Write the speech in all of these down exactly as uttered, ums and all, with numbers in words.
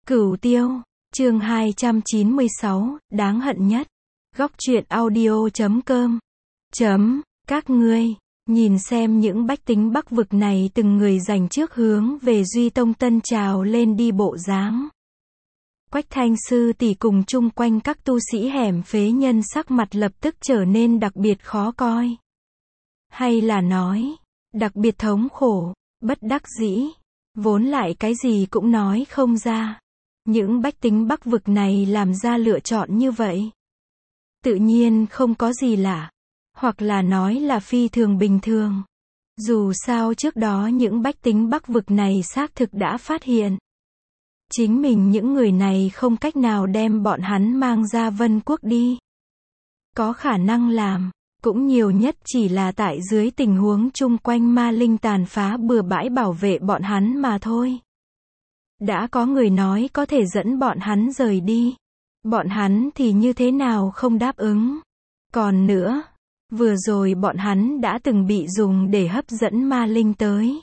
Cửu Tiêu, chương hai trăm chín mươi sáu, đáng hận nhất. Góc truyện audio chấm com. Chấm, các ngươi, nhìn xem những bách tính Bắc vực này từng người dành trước hướng về Duy Tông Tân trào lên đi bộ dáng. Quách Thanh sư tỷ cùng chung quanh các tu sĩ hẻm phế nhân sắc mặt lập tức trở nên đặc biệt khó coi. Hay là nói, đặc biệt thống khổ, bất đắc dĩ, vốn lại cái gì cũng nói không ra. Những bách tính Bắc vực này làm ra lựa chọn như vậy, tự nhiên không có gì lạ, hoặc là nói là phi thường bình thường. Dù sao trước đó những bách tính Bắc vực này xác thực đã phát hiện chính mình những người này không cách nào đem bọn hắn mang ra Vân Quốc đi. Có khả năng làm, cũng nhiều nhất chỉ là tại dưới tình huống chung quanh ma linh tàn phá bừa bãi bảo vệ bọn hắn mà thôi. Đã có người nói có thể dẫn bọn hắn rời đi, bọn hắn thì như thế nào không đáp ứng. Còn nữa, vừa rồi bọn hắn đã từng bị dùng để hấp dẫn ma linh tới.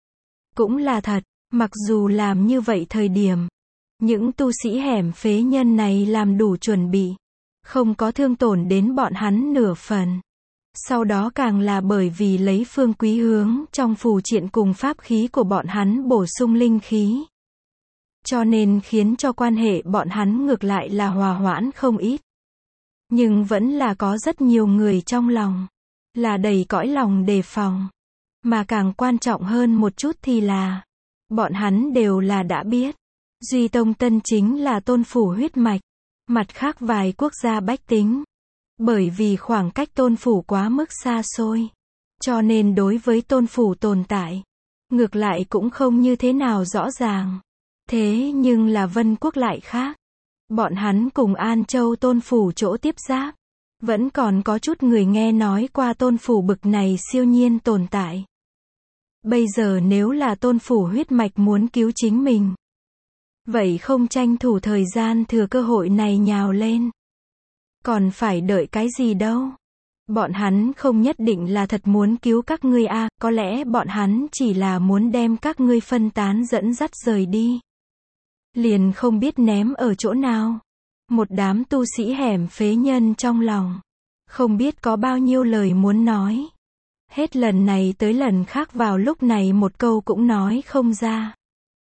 Cũng là thật, mặc dù làm như vậy thời điểm, những tu sĩ hẻm phế nhân này làm đủ chuẩn bị, không có thương tổn đến bọn hắn nửa phần. Sau đó càng là bởi vì lấy phương quý hướng trong phù triện cùng pháp khí của bọn hắn bổ sung linh khí, cho nên khiến cho quan hệ bọn hắn ngược lại là hòa hoãn không ít. Nhưng vẫn là có rất nhiều người trong lòng là đầy cõi lòng đề phòng. Mà càng quan trọng hơn một chút thì là, bọn hắn đều là đã biết, Duy Tông Tân chính là tôn phủ huyết mạch. Mặt khác vài quốc gia bách tính, bởi vì khoảng cách tôn phủ quá mức xa xôi, cho nên đối với tôn phủ tồn tại, ngược lại cũng không như thế nào rõ ràng. Thế nhưng là Vân Quốc lại khác. Bọn hắn cùng An Châu tôn phủ chỗ tiếp giáp, vẫn còn có chút người nghe nói qua tôn phủ bực này siêu nhiên tồn tại. Bây giờ nếu là tôn phủ huyết mạch muốn cứu chính mình, vậy không tranh thủ thời gian thừa cơ hội này nhào lên, còn phải đợi cái gì đâu. Bọn hắn không nhất định là thật muốn cứu các ngươi a, à, có lẽ bọn hắn chỉ là muốn đem các ngươi phân tán dẫn dắt rời đi, liền không biết ném ở chỗ nào. Một đám tu sĩ hẻm phế nhân trong lòng không biết có bao nhiêu lời muốn nói, hết lần này tới lần khác vào lúc này một câu cũng nói không ra.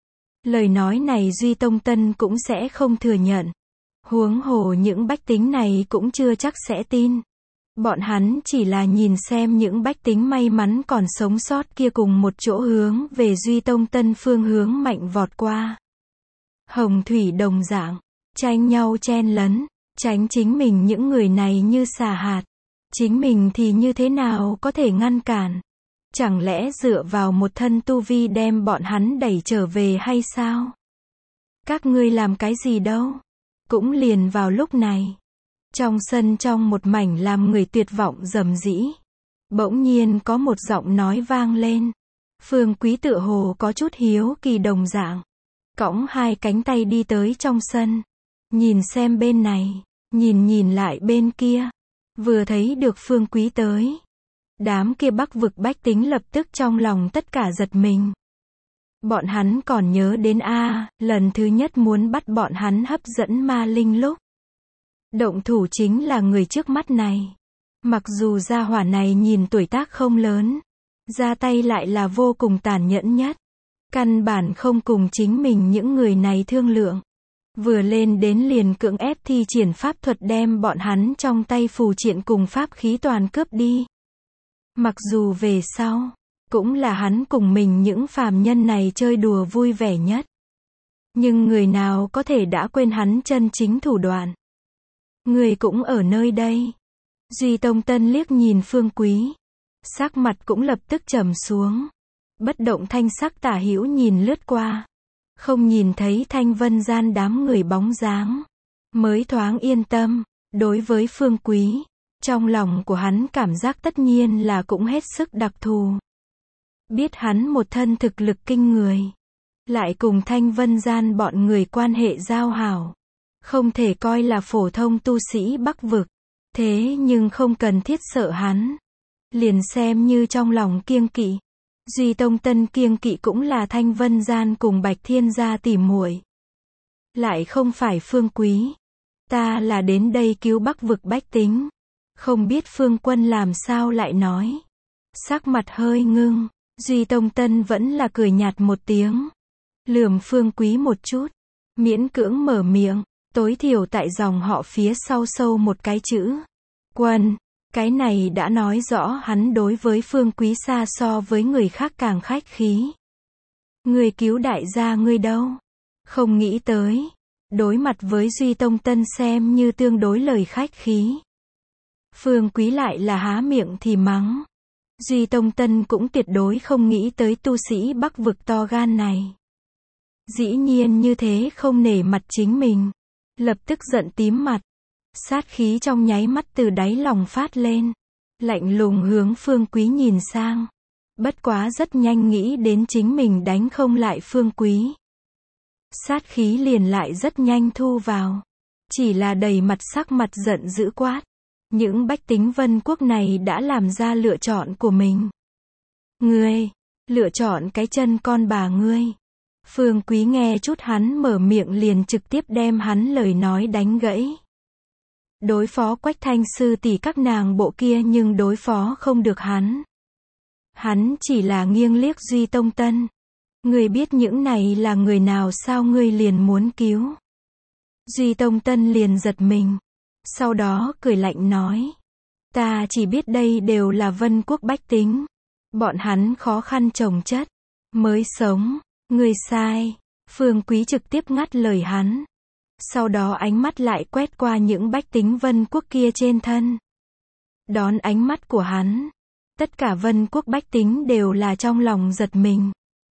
Lời nói này Duy Tông Tân cũng sẽ không thừa nhận, huống hồ những bách tính này cũng chưa chắc sẽ tin. Bọn hắn chỉ là nhìn xem những bách tính may mắn còn sống sót kia cùng một chỗ hướng về Duy Tông Tân phương hướng mạnh vọt qua. Hồng thủy đồng dạng, tranh nhau chen lấn, tránh chính mình những người này như xà hạt. Chính mình thì như thế nào có thể ngăn cản? Chẳng lẽ dựa vào một thân tu vi đem bọn hắn đẩy trở về hay sao? Các ngươi làm cái gì đâu? Cũng liền vào lúc này, trong sân trong một mảnh làm người tuyệt vọng rầm rĩ, bỗng nhiên có một giọng nói vang lên. Phương Quý tựa hồ có chút hiếu kỳ đồng dạng, cõng hai cánh tay đi tới trong sân, nhìn xem bên này, nhìn nhìn lại bên kia. Vừa thấy được Phương Quý tới, đám kia Bắc vực bách tính lập tức trong lòng tất cả giật mình. Bọn hắn còn nhớ đến a, à, lần thứ nhất muốn bắt bọn hắn hấp dẫn ma linh lúc, động thủ chính là người trước mắt này. Mặc dù gia hỏa này nhìn tuổi tác không lớn, ra tay lại là vô cùng tàn nhẫn nhất, căn bản không cùng chính mình những người này thương lượng. Vừa lên đến liền cưỡng ép thi triển pháp thuật đem bọn hắn trong tay phù triện cùng pháp khí toàn cướp đi. Mặc dù về sau, cũng là hắn cùng mình những phàm nhân này chơi đùa vui vẻ nhất. Nhưng người nào có thể đã quên hắn chân chính thủ đoạn. Người cũng ở nơi đây. Duy Tông Tân liếc nhìn Phương Quý, sắc mặt cũng lập tức trầm xuống. Bất động thanh sắc tả hữu nhìn lướt qua, không nhìn thấy Thanh Vân gian đám người bóng dáng, mới thoáng yên tâm. Đối với Phương Quý, trong lòng của hắn cảm giác tất nhiên là cũng hết sức đặc thù. Biết hắn một thân thực lực kinh người, lại cùng Thanh Vân gian bọn người quan hệ giao hảo, không thể coi là phổ thông tu sĩ Bắc vực. Thế nhưng không cần thiết sợ hắn, liền xem như trong lòng kiêng kỵ. Duy Tông Tân kiêng kỵ cũng là Thanh Vân gian cùng Bạch Thiên gia tỉ muội. Lại không phải Phương Quý. Ta là đến đây cứu Bắc vực bách tính. Không biết Phương Quân làm sao lại nói. Sắc mặt hơi ngưng, Duy Tông Tân vẫn là cười nhạt một tiếng. Lườm Phương Quý một chút, miễn cưỡng mở miệng, tối thiểu tại dòng họ phía sau sâu một cái chữ. Quân, cái này đã nói rõ hắn đối với Phương Quý xa so với người khác càng khách khí. Người cứu đại gia ngươi đâu? Không nghĩ tới. Đối mặt với Duy Tông Tân xem như tương đối lời khách khí. Phương Quý lại là há miệng thì mắng. Duy Tông Tân cũng tuyệt đối không nghĩ tới tu sĩ Bắc vực to gan này. Dĩ nhiên như thế không nể mặt chính mình. Lập tức giận tím mặt. Sát khí trong nháy mắt từ đáy lòng phát lên. Lạnh lùng hướng Phương Quý nhìn sang. Bất quá rất nhanh nghĩ đến chính mình đánh không lại Phương Quý. Sát khí liền lại rất nhanh thu vào. Chỉ là đầy mặt sắc mặt giận dữ quát. Những bách tính Vân Quốc này đã làm ra lựa chọn của mình. Ngươi, lựa chọn cái chân con bà ngươi. Phương Quý nghe chút hắn mở miệng liền trực tiếp đem hắn lời nói đánh gãy. Đối phó Quách Thanh sư tỷ các nàng bộ kia nhưng đối phó không được hắn. Hắn chỉ là nghiêng liếc Duy Tông Tân. Ngươi biết những này là người nào sao ngươi liền muốn cứu. Duy Tông Tân liền giật mình. Sau đó cười lạnh nói. Ta chỉ biết đây đều là Vân Quốc bách tính. Bọn hắn khó khăn chồng chất. Mới sống. Ngươi sai. Phương Quý trực tiếp ngắt lời hắn. Sau đó ánh mắt lại quét qua những bách tính Vân Quốc kia trên thân. Đón ánh mắt của hắn. Tất cả Vân Quốc bách tính đều là trong lòng giật mình.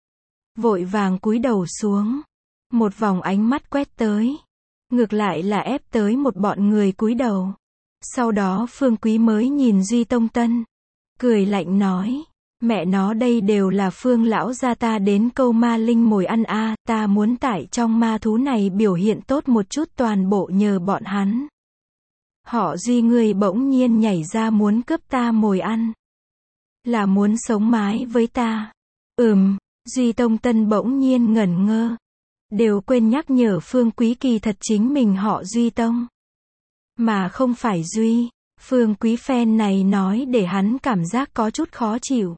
Vội vàng cúi đầu xuống. Một vòng ánh mắt quét tới. Ngược lại là ép tới một bọn người cúi đầu. Sau đó Phương Quý mới nhìn Duy Tông Tân. Cười lạnh nói. Mẹ nó đây đều là Phương lão gia ta đến câu ma linh mồi ăn a, ta muốn tại trong ma thú này biểu hiện tốt một chút toàn bộ nhờ bọn hắn. Họ Duy người bỗng nhiên nhảy ra muốn cướp ta mồi ăn. Là muốn sống mái với ta. Ừm, Duy Tông Tân bỗng nhiên ngẩn ngơ. Đều quên nhắc nhở Phương Quý kỳ thật chính mình họ Duy Tông. Mà không phải Duy. Phương Quý phen này nói để hắn cảm giác có chút khó chịu.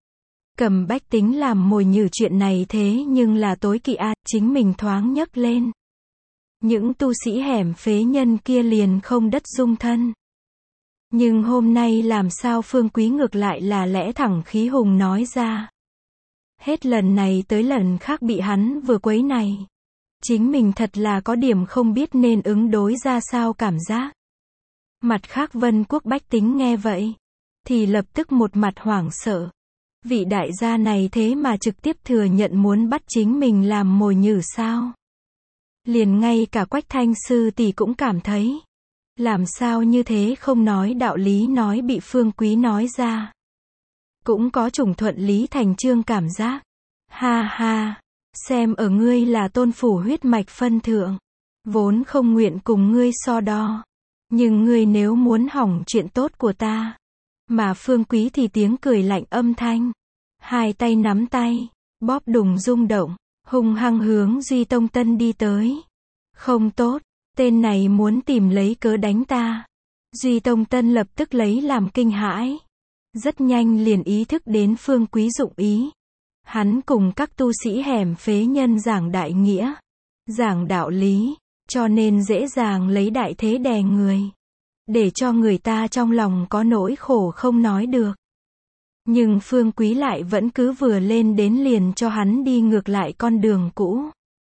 Cầm bách tính làm mồi nhử chuyện này thế nhưng là tối kỵ a, chính mình thoáng nhấc lên. Những tu sĩ hẻm phế nhân kia liền không đất dung thân. Nhưng hôm nay làm sao Phương Quý ngược lại là lẽ thẳng khí hùng nói ra. Hết lần này tới lần khác bị hắn vừa quấy này. Chính mình thật là có điểm không biết nên ứng đối ra sao cảm giác. Mặt khác Vân Quốc bách tính nghe vậy. Thì lập tức một mặt hoảng sợ. Vị đại gia này thế mà trực tiếp thừa nhận muốn bắt chính mình làm mồi nhử sao. Liền ngay cả Quách Thanh sư tỷ cũng cảm thấy. Làm sao như thế không nói đạo lý nói bị Phương Quý nói ra. Cũng có chủng thuận lý thành chương cảm giác. Ha ha, xem ở ngươi là tôn phủ huyết mạch phân thượng. Vốn không nguyện cùng ngươi so đo. Nhưng ngươi nếu muốn hỏng chuyện tốt của ta. Mà Phương Quý thì tiếng cười lạnh âm thanh. Hai tay nắm tay, bóp đùng rung động, hung hăng hướng Duy Tông Tân đi tới. Không tốt, tên này muốn tìm lấy cớ đánh ta. Duy Tông Tân lập tức lấy làm kinh hãi. Rất nhanh liền ý thức đến Phương Quý dụng ý. Hắn cùng các tu sĩ hẻm phế nhân giảng đại nghĩa, giảng đạo lý, cho nên dễ dàng lấy đại thế đè người. Để cho người ta trong lòng có nỗi khổ không nói được. Nhưng Phương Quý lại vẫn cứ vừa lên đến liền cho hắn đi ngược lại con đường cũ.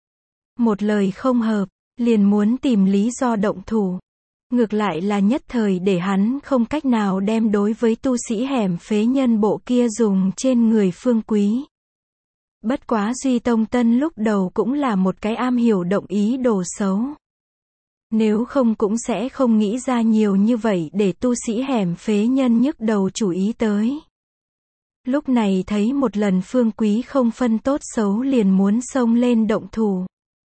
Một lời không hợp, liền muốn tìm lý do động thủ. Ngược lại là nhất thời để hắn không cách nào đem đối với tu sĩ hẻm phế nhân bộ kia dùng trên người Phương Quý. Bất quá Duy Tông Tân lúc đầu cũng là một cái am hiểu động ý đồ xấu. Nếu không cũng sẽ không nghĩ ra nhiều như vậy để tu sĩ hẻm phế nhân nhức đầu chủ ý tới. Lúc này thấy một lần Phương Quý không phân tốt xấu liền muốn xông lên động thủ.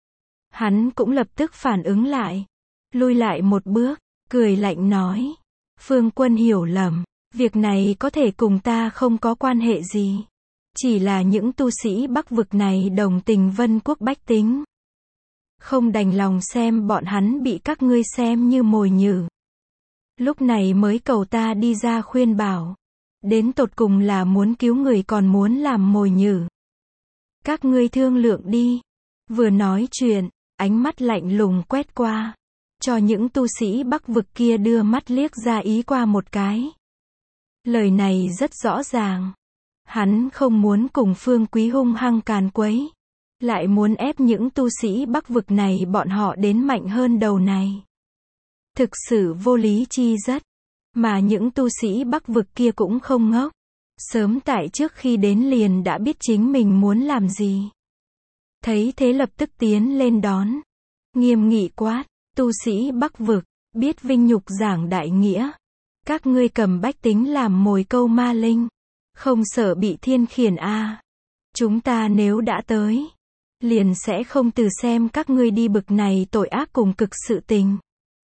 Hắn cũng lập tức phản ứng lại. Lui lại một bước, cười lạnh nói. Phương Quân hiểu lầm, việc này có thể cùng ta không có quan hệ gì. Chỉ là những tu sĩ Bắc vực này đồng tình Vân Quốc bách tính. không đành lòng xem bọn hắn bị các ngươi xem như mồi nhử. Lúc này mới cầu ta đi ra khuyên bảo. Đến tột cùng là muốn cứu người còn muốn làm mồi nhử. Các ngươi thương lượng đi. Vừa nói chuyện, ánh mắt lạnh lùng quét qua. Cho những tu sĩ Bắc vực kia đưa mắt liếc ra ý qua một cái. Lời này rất rõ ràng. Hắn không muốn cùng Phương Quý hung hăng càn quấy. Lại muốn ép những tu sĩ Bắc vực này bọn họ đến mạnh hơn đầu này. Thực sự vô lý chi rất. Mà những tu sĩ Bắc vực kia cũng không ngốc. Sớm tại trước khi đến liền đã biết chính mình muốn làm gì. Thấy thế lập tức tiến lên đón. Nghiêm nghị quát, tu sĩ Bắc vực, biết vinh nhục giảng đại nghĩa. Các ngươi cầm bách tính làm mồi câu ma linh. Không sợ bị thiên khiển a à. Chúng ta nếu đã tới, liền sẽ không từ xem các ngươi đi bực này tội ác cùng cực sự tình.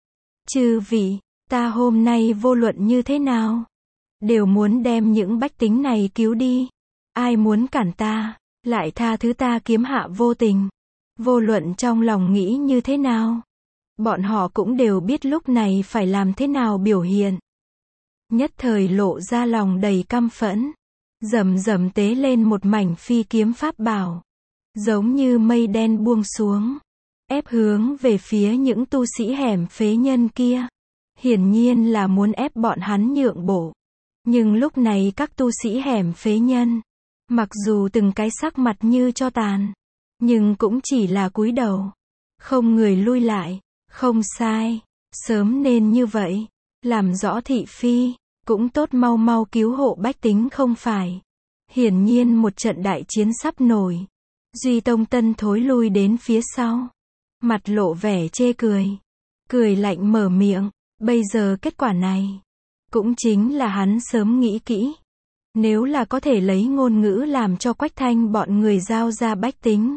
Chư vị, ta hôm nay vô luận như thế nào, đều muốn đem những bách tính này cứu đi. Ai muốn cản ta, lại tha thứ ta kiếm hạ vô tình. Vô luận trong lòng nghĩ như thế nào, bọn họ cũng đều biết lúc này phải làm thế nào biểu hiện. Nhất thời lộ ra lòng đầy căm phẫn, rầm rầm tế lên một mảnh phi kiếm pháp bảo, giống như mây đen buông xuống, ép hướng về phía những tu sĩ hẻm phế nhân kia. Hiển nhiên là muốn ép bọn hắn nhượng bộ. Nhưng lúc này các tu sĩ hẻm phế nhân, mặc dù từng cái sắc mặt như tro tàn, nhưng cũng chỉ là cúi đầu, không người lui lại. Không sai, sớm nên như vậy, làm rõ thị phi, cũng tốt mau mau cứu hộ bách tính không phải. Hiển nhiên một trận đại chiến sắp nổi. Duy Tông Tân thối lui đến phía sau, mặt lộ vẻ chê cười, cười lạnh mở miệng, bây giờ kết quả này, cũng chính là hắn sớm nghĩ kỹ. Nếu là có thể lấy ngôn ngữ làm cho Quách Thanh bọn người giao ra bách tính,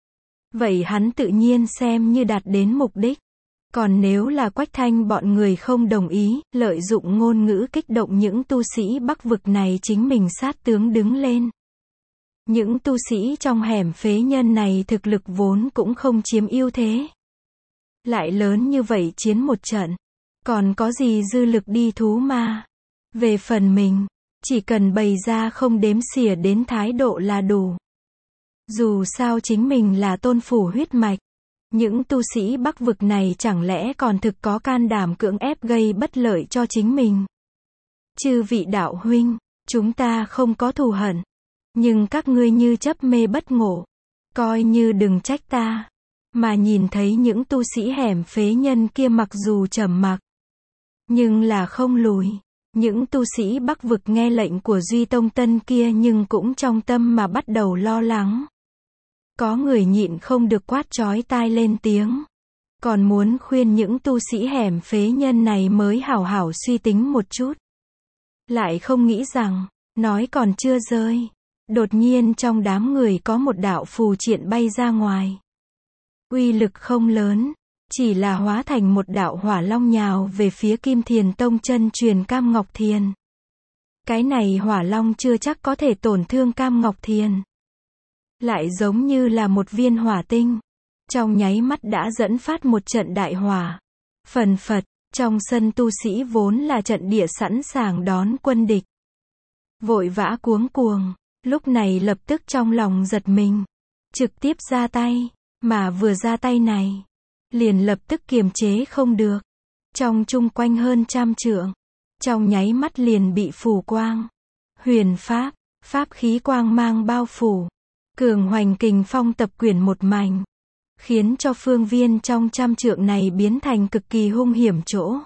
vậy hắn tự nhiên xem như đạt đến mục đích. Còn nếu là Quách Thanh bọn người không đồng ý, lợi dụng ngôn ngữ kích động những tu sĩ Bắc vực này chính mình sát tướng đứng lên. Những tu sĩ trong hẻm phế nhân này thực lực vốn cũng không chiếm ưu thế. Lại lớn như vậy chiến một trận, còn có gì dư lực đi thú ma. Về phần mình, chỉ cần bày ra không đếm xỉa đến thái độ là đủ. Dù sao chính mình là tôn phủ huyết mạch. Những tu sĩ Bắc vực này chẳng lẽ còn thực có can đảm cưỡng ép gây bất lợi cho chính mình. Chư vị đạo huynh, chúng ta không có thù hận. Nhưng các ngươi như chấp mê bất ngộ. Coi như đừng trách ta. Mà nhìn thấy những tu sĩ hẻm phế nhân kia mặc dù trầm mặc, nhưng là không lùi. Những tu sĩ Bắc vực nghe lệnh của Duy Tông Tân kia nhưng cũng trong tâm mà bắt đầu lo lắng. Có người nhịn không được quát chói tai lên tiếng. Còn muốn khuyên những tu sĩ hẻm phế nhân này mới hảo hảo suy tính một chút. Lại không nghĩ rằng, nói còn chưa rơi. Đột nhiên trong đám người có một đạo phù triện bay ra ngoài. Uy lực không lớn, chỉ là hóa thành một đạo hỏa long nhào về phía Kim Thiền Tông chân truyền Cam Ngọc Thiền. Cái này hỏa long chưa chắc có thể tổn thương Cam Ngọc Thiền. Lại giống như là một viên hỏa tinh. Trong nháy mắt đã dẫn phát một trận đại hỏa. Phần phật, trong sân tu sĩ vốn là trận địa sẵn sàng đón quân địch. Vội vã cuống cuồng, lúc này lập tức trong lòng giật mình. Trực tiếp ra tay, mà vừa ra tay này, liền lập tức kiềm chế không được. Trong chung quanh hơn trăm trượng, trong nháy mắt liền bị phủ quang. Huyền pháp, pháp khí quang mang bao phủ. Cường hoành kình phong tập quyển một mảnh, khiến cho phương viên trong trăm trượng này biến thành cực kỳ hung hiểm chỗ.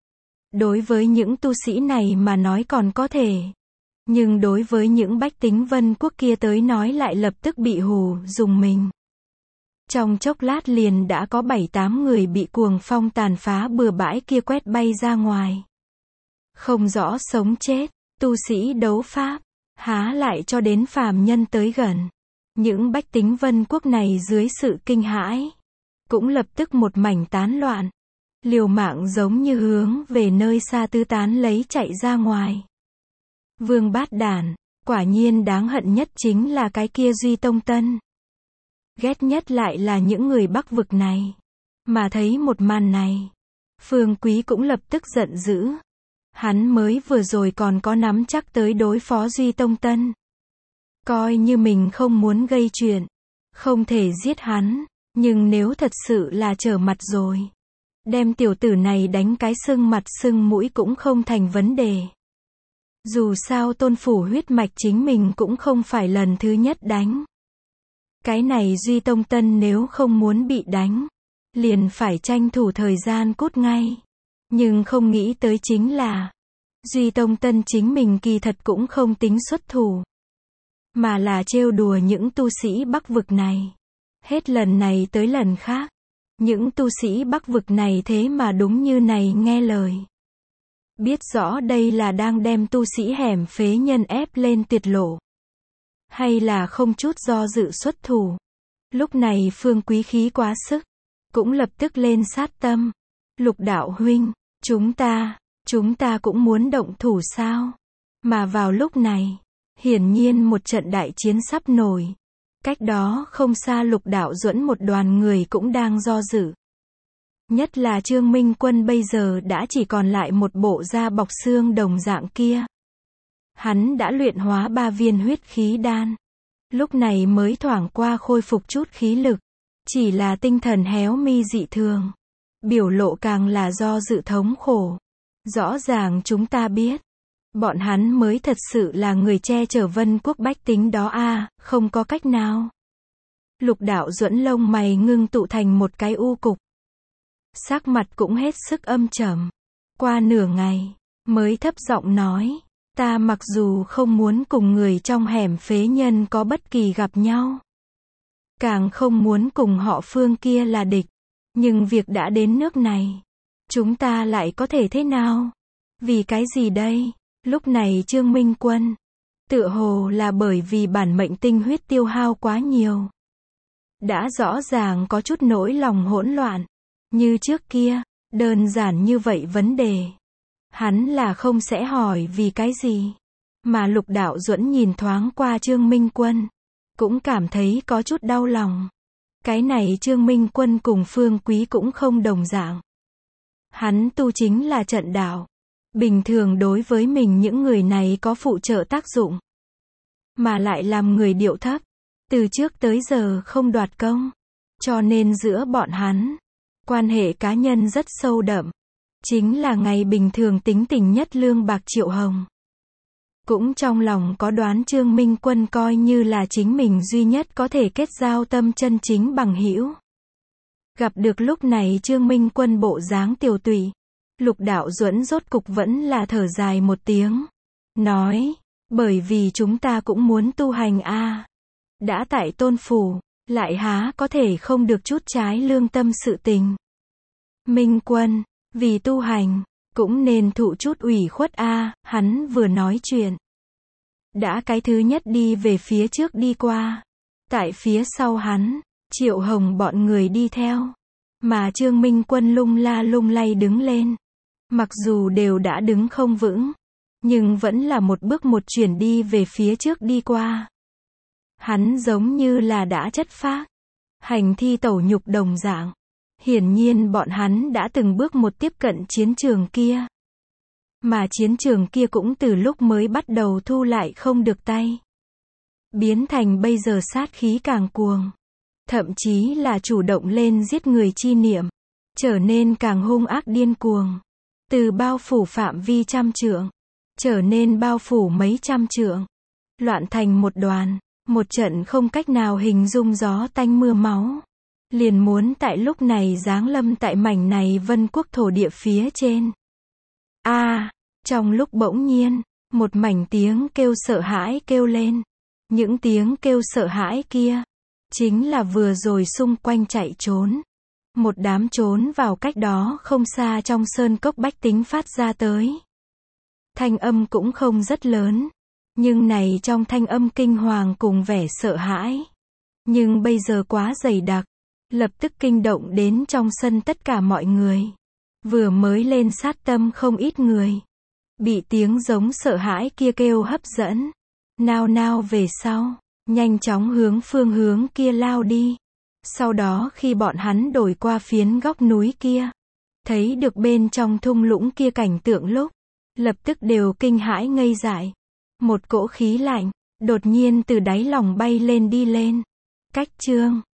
Đối với những tu sĩ này mà nói còn có thể, nhưng đối với những bách tính Vân Quốc kia tới nói lại lập tức bị hù, dùng mình. Trong chốc lát liền đã có bảy tám người bị cuồng phong tàn phá bừa bãi kia quét bay ra ngoài. Không rõ sống chết, tu sĩ đấu pháp, há lại cho đến phàm nhân tới gần. Những bách tính Vân Quốc này dưới sự kinh hãi, cũng lập tức một mảnh tán loạn. Liều mạng giống như hướng về nơi xa tứ tán lấy chạy ra ngoài. Vương bát đản, quả nhiên đáng hận nhất chính là cái kia Duy Tông Tân. Ghét nhất lại là những người Bắc vực này. Mà thấy một màn này, Phương Quý cũng lập tức giận dữ. Hắn mới vừa rồi còn có nắm chắc tới đối phó Duy Tông Tân. Coi như mình không muốn gây chuyện, không thể giết hắn, nhưng nếu thật sự là trở mặt rồi, đem tiểu tử này đánh cái sưng mặt sưng mũi cũng không thành vấn đề. Dù sao tôn phủ huyết mạch chính mình cũng không phải lần thứ nhất đánh. Cái này Duy Tông Tân nếu không muốn bị đánh, liền phải tranh thủ thời gian cút ngay. Nhưng không nghĩ tới chính là, Duy Tông Tân chính mình kỳ thật cũng không tính xuất thủ, mà là trêu đùa những tu sĩ Bắc vực này. Hết lần này tới lần khác, những tu sĩ Bắc vực này thế mà đúng như này nghe lời. Biết rõ đây là đang đem tu sĩ hẻm phế nhân ép lên tuyệt lộ, hay là không chút do dự xuất thủ. Lúc này Phương Quý khí quá sức, cũng lập tức lên sát tâm. Lục đạo huynh, chúng ta, chúng ta cũng muốn động thủ sao? Mà vào lúc này, hiển nhiên một trận đại chiến sắp nổi. Cách đó không xa Lục Đạo Duẫn một đoàn người cũng đang do dự. Nhất là Trương Minh Quân bây giờ đã chỉ còn lại một bộ da bọc xương đồng dạng kia. Hắn đã luyện hóa ba viên huyết khí đan. Lúc này mới thoảng qua khôi phục chút khí lực. Chỉ là tinh thần héo mi dị thường. Biểu lộ càng là do dự thống khổ. Rõ ràng chúng ta biết, bọn hắn mới thật sự là người che chở Vân Quốc bách tính đó a, à, không có cách nào. Lục Đạo Duẫn lông mày ngưng tụ thành một cái u cục. Sắc mặt cũng hết sức âm trầm. Qua nửa ngày, mới thấp giọng nói, ta mặc dù không muốn cùng người trong hẻm phế nhân có bất kỳ gặp nhau, càng không muốn cùng họ Phương kia là địch, nhưng việc đã đến nước này, chúng ta lại có thể thế nào? Vì cái gì đây? Lúc này Trương Minh Quân, tựa hồ là bởi vì bản mệnh tinh huyết tiêu hao quá nhiều, đã rõ ràng có chút nỗi lòng hỗn loạn. Như trước kia, đơn giản như vậy vấn đề, hắn là không sẽ hỏi vì cái gì. Mà Lục Đạo Duẫn nhìn thoáng qua Trương Minh Quân, cũng cảm thấy có chút đau lòng. Cái này Trương Minh Quân cùng Phương Quý cũng không đồng dạng. Hắn tu chính là trận đạo. Bình thường đối với mình những người này có phụ trợ tác dụng, mà lại làm người điệu thấp, từ trước tới giờ không đoạt công, cho nên giữa bọn hắn, quan hệ cá nhân rất sâu đậm. Chính là ngày bình thường tính tình nhất Lương Bạc Triệu Hồng, cũng trong lòng có đoán Trương Minh Quân coi như là chính mình duy nhất có thể kết giao tâm chân chính bằng hữu. Gặp được lúc này Trương Minh Quân bộ dáng tiều tụy, Lục Đạo Duẫn rốt cục vẫn là thở dài một tiếng, nói, bởi vì chúng ta cũng muốn tu hành a, à. Đã tại tôn phủ, lại há có thể không được chút trái lương tâm sự tình. Minh Quân, vì tu hành, cũng nên thụ chút ủy khuất a, à. Hắn vừa nói chuyện, đã cái thứ nhất đi về phía trước đi qua, tại phía sau hắn, Triệu Hồng bọn người đi theo, mà Trương Minh Quân lung la lung lay đứng lên. Mặc dù đều đã đứng không vững, nhưng vẫn là một bước một chuyển đi về phía trước đi qua. Hắn giống như là đã chất phác, hành thi tẩu nhục đồng dạng. Hiển nhiên bọn hắn đã từng bước một tiếp cận chiến trường kia. Mà chiến trường kia cũng từ lúc mới bắt đầu thu lại không được tay, biến thành bây giờ sát khí càng cuồng. Thậm chí là chủ động lên giết người chi niệm, trở nên càng hung ác điên cuồng. Từ bao phủ phạm vi trăm trượng, trở nên bao phủ mấy trăm trượng. Loạn thành một đoàn, một trận không cách nào hình dung gió tanh mưa máu. Liền muốn tại lúc này giáng lâm tại mảnh này Vân Quốc thổ địa phía trên. A, à, trong lúc bỗng nhiên, một mảnh tiếng kêu sợ hãi kêu lên. Những tiếng kêu sợ hãi kia, chính là vừa rồi xung quanh chạy trốn. Một đám trốn vào cách đó không xa trong sơn cốc bách tính phát ra tới. Thanh âm cũng không rất lớn, nhưng này trong thanh âm kinh hoàng cùng vẻ sợ hãi. Nhưng bây giờ quá dày đặc, lập tức kinh động đến trong sân tất cả mọi người. Vừa mới lên sát tâm không ít người, bị tiếng giống sợ hãi kia kêu hấp dẫn, nao nao về sau, nhanh chóng hướng phương hướng kia lao đi. Sau đó khi bọn hắn đổi qua phiến góc núi kia, thấy được bên trong thung lũng kia cảnh tượng lúc, lập tức đều kinh hãi ngây dại. Một cỗ khí lạnh, đột nhiên từ đáy lòng bay lên đi lên. Cách chương